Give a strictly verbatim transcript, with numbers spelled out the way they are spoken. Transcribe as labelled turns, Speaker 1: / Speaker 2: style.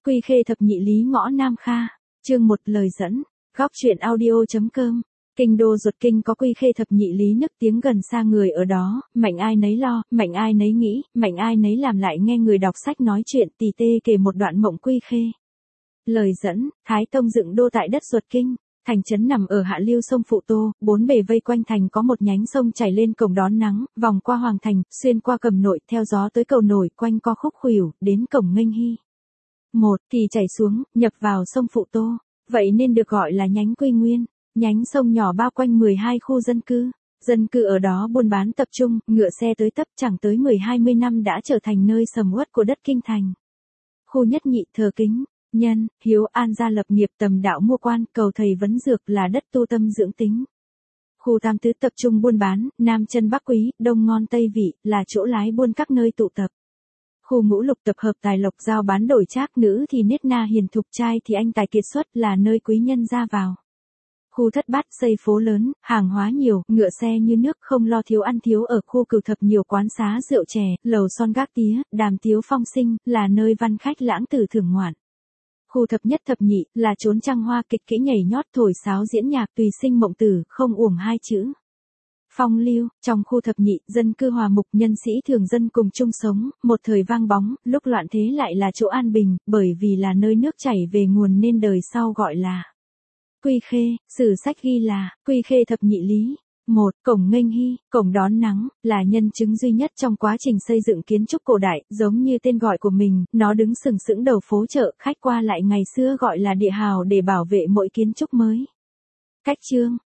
Speaker 1: Quy Khê thập nhị lý ngõ Nam Kha, chương một lời dẫn, góc truyện audio.com. Kinh đô ruột kinh có Quy Khê thập nhị lý nức tiếng gần xa người ở đó, mạnh ai nấy lo, mạnh ai nấy nghĩ, mạnh ai nấy làm lại nghe người đọc sách nói chuyện tì tê kể một đoạn mộng Quy Khê. Lời dẫn, Thái Tông dựng đô tại đất ruột kinh. Thành trấn nằm ở hạ lưu sông Phụ Tô, bốn bề vây quanh thành có một nhánh sông chảy lên cổng đón nắng, vòng qua hoàng thành, xuyên qua Cầm Nội, theo gió tới cầu nổi, quanh co khúc khuỷu, đến cổng Nghênh Hy. Một thì chảy xuống, nhập vào sông Phụ Tô, vậy nên được gọi là nhánh Quy Nguyên. Nhánh sông nhỏ bao quanh mười hai khu dân cư, dân cư ở đó buôn bán tập trung, ngựa xe tới tấp, chẳng tới mười hai mươi năm đã trở thành nơi sầm uất của đất kinh thành. Khu nhất nhị thờ kính, nhân, hiếu an gia lập nghiệp tầm đạo mua quan, cầu thầy vấn dược là đất tu tâm dưỡng tính. Khu tam tứ tập trung buôn bán, nam chân bắc quý, đông ngon tây vị, là chỗ lái buôn các nơi tụ tập. Khu ngũ lục tập hợp tài lộc giao bán đổi trác, nữ thì nết na hiền thục, trai thì anh tài kiệt xuất, là nơi quý nhân ra vào. Khu thất bát xây phố lớn, hàng hóa nhiều, ngựa xe như nước, không lo thiếu ăn thiếu ở. Khu cửu thập nhiều quán xá rượu chè, lầu son gác tía, đàm tiếu phong sinh, là nơi văn khách lãng tử thưởng ngoạn. Khu thập nhất thập nhị, là chốn trăng hoa kịch kỹ nhảy nhót thổi sáo diễn nhạc tùy sinh mộng tử, không uổng hai chữ. Phong lưu, trong khu thập nhị, dân cư hòa mục, nhân sĩ thường dân cùng chung sống, một thời vang bóng, lúc loạn thế lại là chỗ an bình, bởi vì là nơi nước chảy về nguồn nên đời sau gọi là Quy Khê. Sử sách ghi là Quy Khê thập nhị lý. Một, cổng Nghênh Hy, cổng đón nắng, là nhân chứng duy nhất trong quá trình xây dựng kiến trúc cổ đại, giống như tên gọi của mình, nó đứng sừng sững đầu phố chợ, khách qua lại ngày xưa gọi là địa hào để bảo vệ mỗi kiến trúc mới. Cách chương,